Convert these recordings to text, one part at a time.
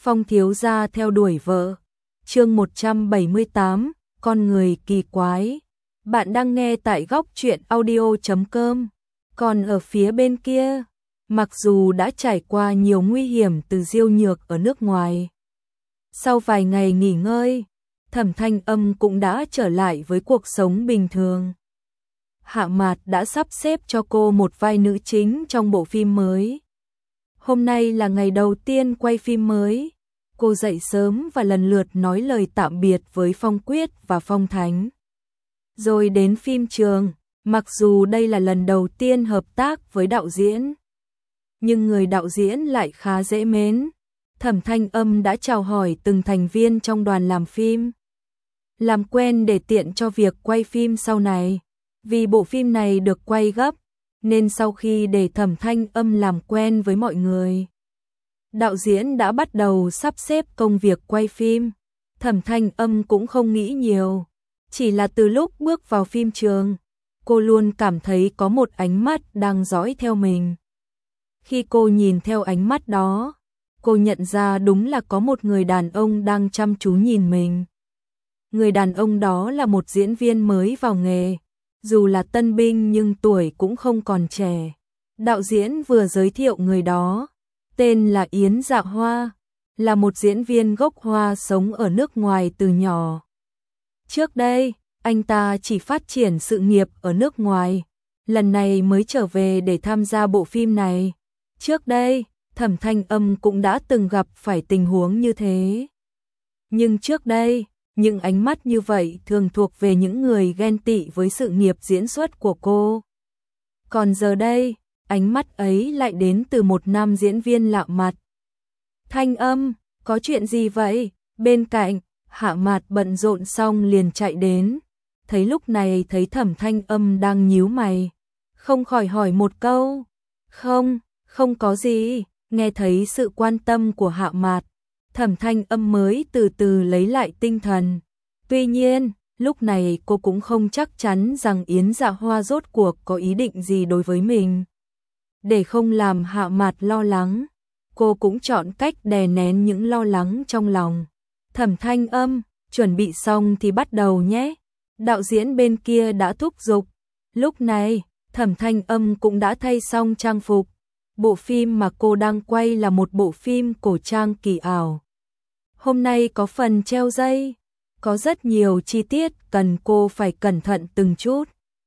Phong thiếu gia theo đuổi vợ. Chương 178, con người kỳ quái. Bạn đang nghe tại góc truyện audio.com. Còn ở phía bên kia, mặc dù đã trải qua nhiều nguy hiểm từ Diêu Nhược ở nước ngoài, sau vài ngày nghỉ ngơi, Thẩm Thanh Âm cũng đã trở lại với cuộc sống bình thường. Hạ Mạt đã sắp xếp cho cô một vai nữ chính trong bộ phim mới. Hôm nay là ngày đầu tiên quay phim mới. Cô dậy sớm và lần lượt nói lời tạm biệt với Phong Quyết và Phong Thánh. Rồi đến phim trường, mặc dù đây là lần đầu tiên hợp tác với đạo diễn, nhưng người đạo diễn lại khá dễ mến. Thẩm Thanh Âm đã chào hỏi từng thành viên trong đoàn làm phim, làm quen để tiện cho việc quay phim sau này. Vì bộ phim này được quay gấp, nên sau khi để Thẩm Thanh Âm làm quen với mọi người, đạo diễn đã bắt đầu sắp xếp công việc quay phim. Thẩm Thanh Âm cũng không nghĩ nhiều, chỉ là từ lúc bước vào phim trường, cô luôn cảm thấy có một ánh mắt đang dõi theo mình. Khi cô nhìn theo ánh mắt đó, cô nhận ra đúng là có một người đàn ông đang chăm chú nhìn mình. Người đàn ông đó là một diễn viên mới vào nghề, dù là tân binh nhưng tuổi cũng không còn trẻ. Đạo diễn vừa giới thiệu người đó, tên là Yến Dạ Hoa, là một diễn viên gốc Hoa sống ở nước ngoài từ nhỏ. Trước đây, anh ta chỉ phát triển sự nghiệp ở nước ngoài, lần này mới trở về để tham gia bộ phim này. Trước đây, Thẩm Thanh Âm cũng đã từng gặp phải tình huống như thế. Nhưng trước đây, những ánh mắt như vậy thường thuộc về những người ghen tị với sự nghiệp diễn xuất của cô. Còn giờ đây, ánh mắt ấy lại đến từ một nam diễn viên lạ mặt. Thanh Âm, có chuyện gì vậy? Bên cạnh, Hạ Mạt bận rộn xong liền chạy đến. Lúc này thấy Thẩm Thanh Âm đang nhíu mày, không khỏi hỏi một câu. Không có gì. Nghe thấy sự quan tâm của Hạ Mạt, Thẩm Thanh Âm mới từ từ lấy lại tinh thần. Tuy nhiên, lúc này cô cũng không chắc chắn rằng Yến Dạ Hoa rốt cuộc có ý định gì đối với mình. Để không làm Hạ Mạt lo lắng, cô cũng chọn cách đè nén những lo lắng trong lòng. Thẩm Thanh Âm, chuẩn bị xong thì bắt đầu nhé. Đạo diễn bên kia đã thúc giục. Lúc này, Thẩm Thanh Âm cũng đã thay xong trang phục. Bộ phim mà cô đang quay là một bộ phim cổ trang kỳ ảo. Hôm nay có phần treo dây, có rất nhiều chi tiết cần cô phải cẩn thận từng chút.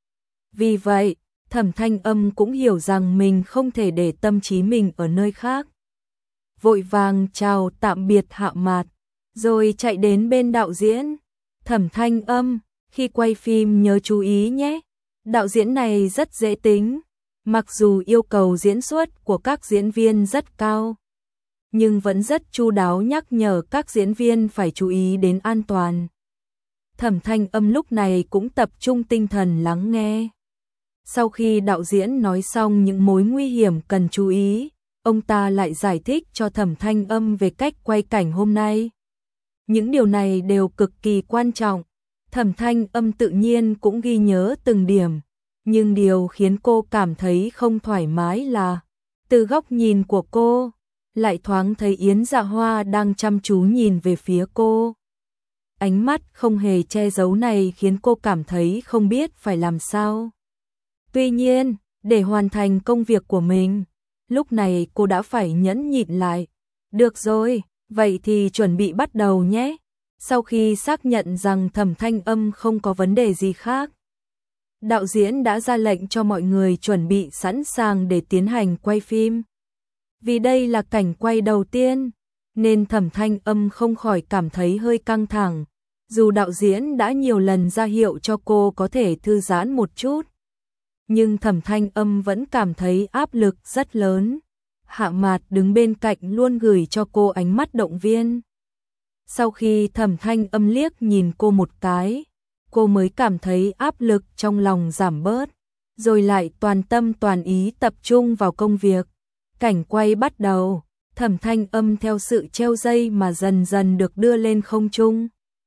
Vì vậy, Thẩm Thanh Âm cũng hiểu rằng mình không thể để tâm trí mình ở nơi khác. Vội vàng chào tạm biệt Hạ Mạt, rồi chạy đến bên đạo diễn. Thẩm Thanh Âm, khi quay phim nhớ chú ý nhé. Đạo diễn này rất dễ tính. Mặc dù yêu cầu diễn xuất của các diễn viên rất cao, nhưng vẫn rất chu đáo nhắc nhở các diễn viên phải chú ý đến an toàn. Thẩm Thanh Âm lúc này cũng tập trung tinh thần lắng nghe. Sau khi đạo diễn nói xong những mối nguy hiểm cần chú ý, ông ta lại giải thích cho Thẩm Thanh Âm về cách quay cảnh hôm nay. Những điều này đều cực kỳ quan trọng. Thẩm Thanh Âm tự nhiên cũng ghi nhớ từng điểm. Nhưng điều khiến cô cảm thấy không thoải mái là, từ góc nhìn của cô, lại thoáng thấy Yến Dạ Hoa đang chăm chú nhìn về phía cô. Ánh mắt không hề che giấu này khiến cô cảm thấy không biết phải làm sao. Tuy nhiên, để hoàn thành công việc của mình, lúc này cô đã phải nhẫn nhịn lại. Được rồi, vậy thì chuẩn bị bắt đầu nhé. Sau khi xác nhận rằng Thẩm Thanh Âm không có vấn đề gì khác, đạo diễn đã ra lệnh cho mọi người chuẩn bị sẵn sàng để tiến hành quay phim. Vì đây là cảnh quay đầu tiên, nên Thẩm Thanh Âm không khỏi cảm thấy hơi căng thẳng. Dù đạo diễn đã nhiều lần ra hiệu cho cô có thể thư giãn một chút, nhưng Thẩm Thanh Âm vẫn cảm thấy áp lực rất lớn. Hạ Mạt đứng bên cạnh luôn gửi cho cô ánh mắt động viên. Sau khi Thẩm Thanh Âm liếc nhìn cô một cái, cô mới cảm thấy áp lực trong lòng giảm bớt, rồi lại toàn tâm toàn ý tập trung vào công việc. Cảnh quay bắt đầu, Thẩm Thanh Âm theo sự treo dây mà dần dần được đưa lên không trung.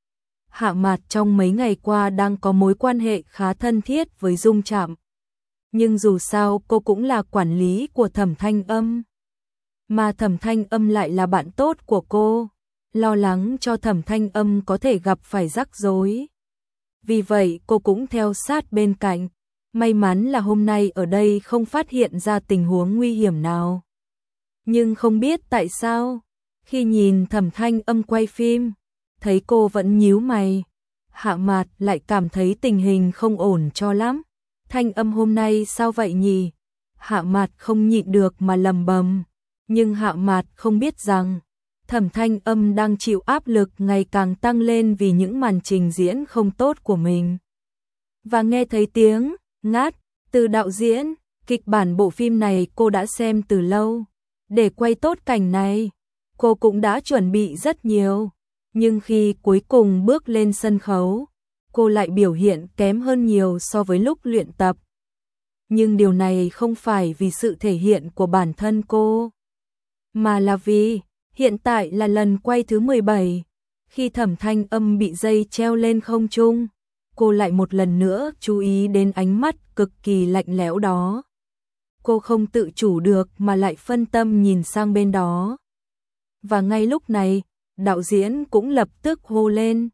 Hạ Mạt trong mấy ngày qua đang có mối quan hệ khá thân thiết với Dung Trạm. Nhưng dù sao cô cũng là quản lý của Thẩm Thanh Âm. mà Thẩm Thanh Âm lại là bạn tốt của cô, lo lắng cho Thẩm Thanh Âm có thể gặp phải rắc rối. Vì vậy cô cũng theo sát bên cạnh, may mắn là hôm nay ở đây không phát hiện ra tình huống nguy hiểm nào. Nhưng không biết tại sao, khi nhìn Thẩm Thanh Âm quay phim, thấy cô vẫn nhíu mày, Hạ Mạt lại cảm thấy tình hình không ổn cho lắm. Thanh Âm hôm nay sao vậy nhỉ? Hạ Mạt không nhịn được mà lầm bầm, nhưng Hạ Mạt không biết rằng Thẩm Thanh Âm đang chịu áp lực ngày càng tăng lên vì những màn trình diễn không tốt của mình. Và nghe thấy tiếng ngát từ đạo diễn, kịch bản bộ phim này cô đã xem từ lâu. Để quay tốt cảnh này, cô cũng đã chuẩn bị rất nhiều. Nhưng khi cuối cùng bước lên sân khấu, cô lại biểu hiện kém hơn nhiều so với lúc luyện tập. Nhưng điều này không phải vì sự thể hiện của bản thân cô, mà là vì hiện tại là lần quay thứ 17. Khi Thẩm Thanh Âm bị dây treo lên không trung, cô lại một lần nữa chú ý đến ánh mắt cực kỳ lạnh lẽo đó. Cô không tự chủ được mà lại phân tâm nhìn sang bên đó. Và ngay lúc này, đạo diễn cũng lập tức hô lên.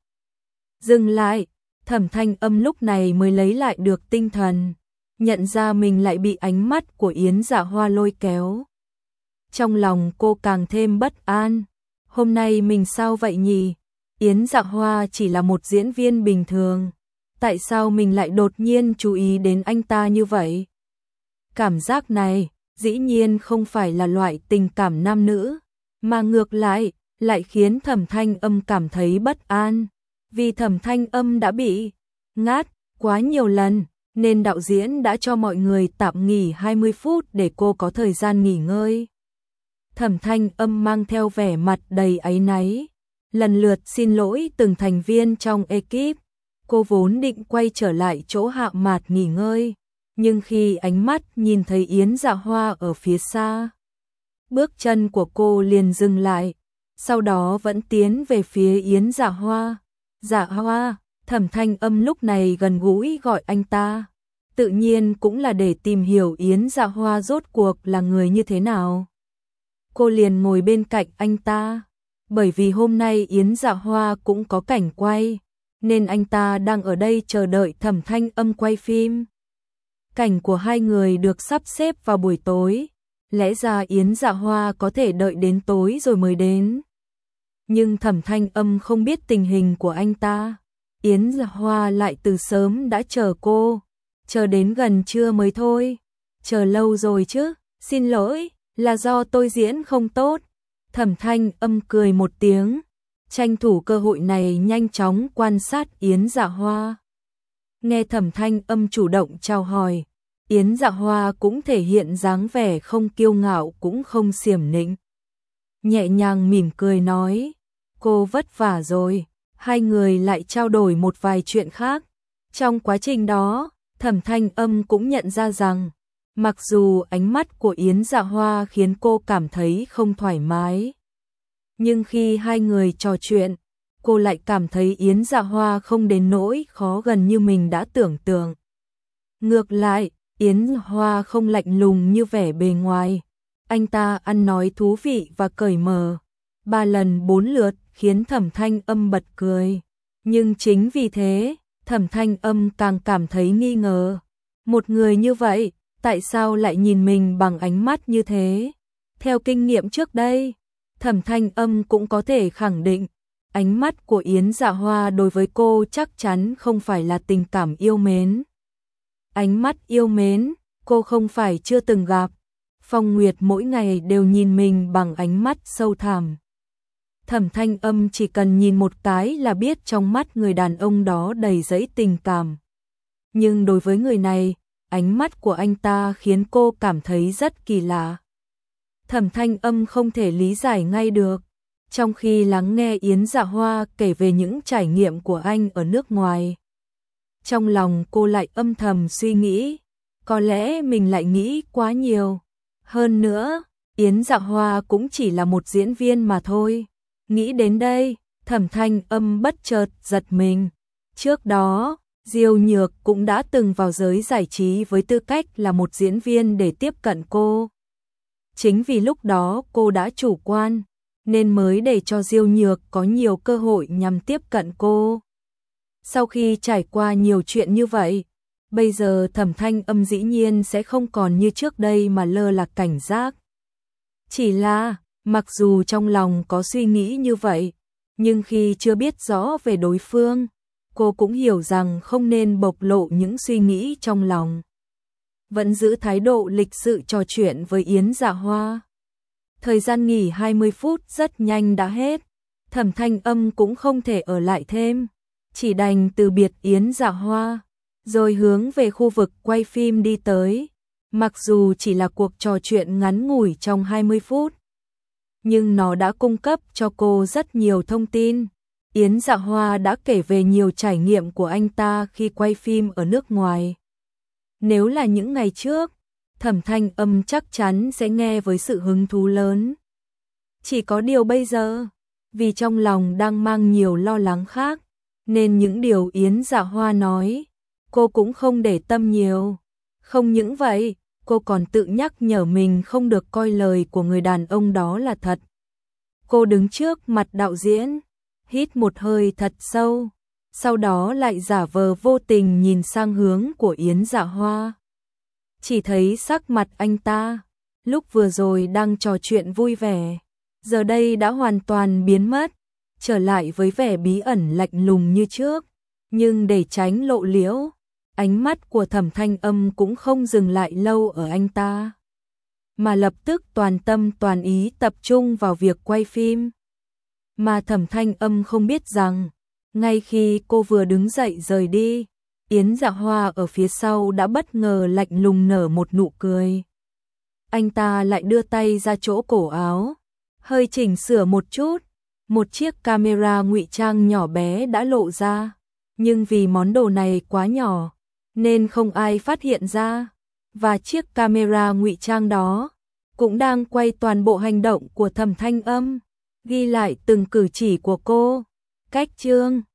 Dừng lại, Thẩm Thanh Âm lúc này mới lấy lại được tinh thần, nhận ra mình lại bị ánh mắt của Yến Dạ Hoa lôi kéo. Trong lòng cô càng thêm bất an, hôm nay mình sao vậy nhỉ? Yến Dạ Hoa chỉ là một diễn viên bình thường, tại sao mình lại đột nhiên chú ý đến anh ta như vậy? Cảm giác này, dĩ nhiên không phải là loại tình cảm nam nữ, mà ngược lại khiến Thẩm Thanh Âm cảm thấy bất an, vì Thẩm Thanh Âm đã bị ngát quá nhiều lần, nên đạo diễn đã cho mọi người tạm nghỉ 20 phút để cô có thời gian nghỉ ngơi. Thẩm Thanh Âm mang theo vẻ mặt đầy áy náy, lần lượt xin lỗi từng thành viên trong ekip. Cô vốn định quay trở lại chỗ Hạ Mạt nghỉ ngơi, nhưng khi ánh mắt nhìn thấy Yến Dạ Hoa ở phía xa, bước chân của cô liền dừng lại, sau đó vẫn tiến về phía Yến Dạ Hoa. Dạ Hoa, Thẩm Thanh Âm lúc này gần gũi gọi anh ta, tự nhiên cũng là để tìm hiểu Yến Dạ Hoa rốt cuộc là người như thế nào. Cô liền ngồi bên cạnh anh ta, bởi vì hôm nay Yến Dạ Hoa cũng có cảnh quay, nên anh ta đang ở đây chờ đợi Thẩm Thanh Âm quay phim. Cảnh của hai người được sắp xếp vào buổi tối, lẽ ra Yến Dạ Hoa có thể đợi đến tối rồi mới đến. Nhưng Thẩm Thanh Âm không biết tình hình của anh ta, Yến Dạ Hoa lại từ sớm đã chờ cô, chờ đến gần trưa mới thôi. Chờ lâu rồi chứ, xin lỗi, là do tôi diễn không tốt. Thẩm Thanh Âm cười một tiếng, tranh thủ cơ hội này nhanh chóng quan sát Yến Dạ Hoa. Nghe Thẩm Thanh Âm chủ động chào hỏi, Yến Dạ Hoa cũng thể hiện dáng vẻ không kiêu ngạo cũng không xiểm nịnh. Nhẹ nhàng mỉm cười nói, cô vất vả rồi. Hai người lại trao đổi một vài chuyện khác. Trong quá trình đó, Thẩm Thanh Âm cũng nhận ra rằng, mặc dù ánh mắt của Yến Dạ Hoa khiến cô cảm thấy không thoải mái, nhưng khi hai người trò chuyện, cô lại cảm thấy Yến Dạ Hoa không đến nỗi khó gần như mình đã tưởng tượng. Ngược lại, Yến Dạ Hoa không lạnh lùng như vẻ bề ngoài. Anh ta ăn nói thú vị và cởi mở, 3 lần 4 lượt khiến Thẩm Thanh Âm bật cười. Nhưng chính vì thế, Thẩm Thanh Âm càng cảm thấy nghi ngờ. Một người như vậy, tại sao lại nhìn mình bằng ánh mắt như thế? Theo kinh nghiệm trước đây, Thẩm Thanh Âm cũng có thể khẳng định, ánh mắt của Yến Dạ Hoa đối với cô chắc chắn không phải là tình cảm yêu mến. Ánh mắt yêu mến, cô không phải chưa từng gặp. Phong Nguyệt mỗi ngày đều nhìn mình bằng ánh mắt sâu thẳm. Thẩm Thanh Âm chỉ cần nhìn một cái là biết trong mắt người đàn ông đó đầy dẫy tình cảm. Nhưng đối với người này, ánh mắt của anh ta khiến cô cảm thấy rất kỳ lạ. Thẩm Thanh Âm không thể lý giải ngay được. Trong khi lắng nghe Yến Dạ Hoa kể về những trải nghiệm của anh ở nước ngoài, trong lòng cô lại âm thầm suy nghĩ, có lẽ mình lại nghĩ quá nhiều. Hơn nữa, Yến Dạ Hoa cũng chỉ là một diễn viên mà thôi. Nghĩ đến đây, Thẩm Thanh Âm bất chợt giật mình. Trước đó, Diêu Nhược cũng đã từng vào giới giải trí với tư cách là một diễn viên để tiếp cận cô. Chính vì lúc đó cô đã chủ quan, nên mới để cho Diêu Nhược có nhiều cơ hội nhằm tiếp cận cô. Sau khi trải qua nhiều chuyện như vậy, bây giờ Thẩm Thanh Âm dĩ nhiên sẽ không còn như trước đây mà lơ là cảnh giác. Chỉ là, mặc dù trong lòng có suy nghĩ như vậy, nhưng khi chưa biết rõ về đối phương, cô cũng hiểu rằng không nên bộc lộ những suy nghĩ trong lòng. Vẫn giữ thái độ lịch sự trò chuyện với Yến Dạ Hoa. Thời gian nghỉ 20 phút rất nhanh đã hết, Thẩm Thanh Âm cũng không thể ở lại thêm, chỉ đành từ biệt Yến Dạ Hoa, rồi hướng về khu vực quay phim đi tới. Mặc dù chỉ là cuộc trò chuyện ngắn ngủi trong 20 phút, nhưng nó đã cung cấp cho cô rất nhiều thông tin. Yến Dạ Hoa đã kể về nhiều trải nghiệm của anh ta khi quay phim ở nước ngoài. Nếu là những ngày trước, Thẩm Thanh Âm chắc chắn sẽ nghe với sự hứng thú lớn. Chỉ có điều bây giờ, vì trong lòng đang mang nhiều lo lắng khác, nên những điều Yến Dạ Hoa nói, cô cũng không để tâm nhiều. Không những vậy, cô còn tự nhắc nhở mình không được coi lời của người đàn ông đó là thật. Cô đứng trước mặt đạo diễn, hít một hơi thật sâu, sau đó lại giả vờ vô tình nhìn sang hướng của Yến Dạ Hoa. Chỉ thấy sắc mặt anh ta, lúc vừa rồi đang trò chuyện vui vẻ, giờ đây đã hoàn toàn biến mất, trở lại với vẻ bí ẩn lạnh lùng như trước. Nhưng để tránh lộ liễu, ánh mắt của Thẩm Thanh Âm cũng không dừng lại lâu ở anh ta, mà lập tức toàn tâm toàn ý tập trung vào việc quay phim. Mà Thẩm Thanh Âm không biết rằng, ngay khi cô vừa đứng dậy rời đi, Yến Dạ Hoa ở phía sau đã bất ngờ lạnh lùng nở một nụ cười. Anh ta lại đưa tay ra chỗ cổ áo, hơi chỉnh sửa một chút, một chiếc camera ngụy trang nhỏ bé đã lộ ra, nhưng vì món đồ này quá nhỏ, nên không ai phát hiện ra, và chiếc camera ngụy trang đó cũng đang quay toàn bộ hành động của Thẩm Thanh Âm, ghi lại từng cử chỉ của cô, cách chương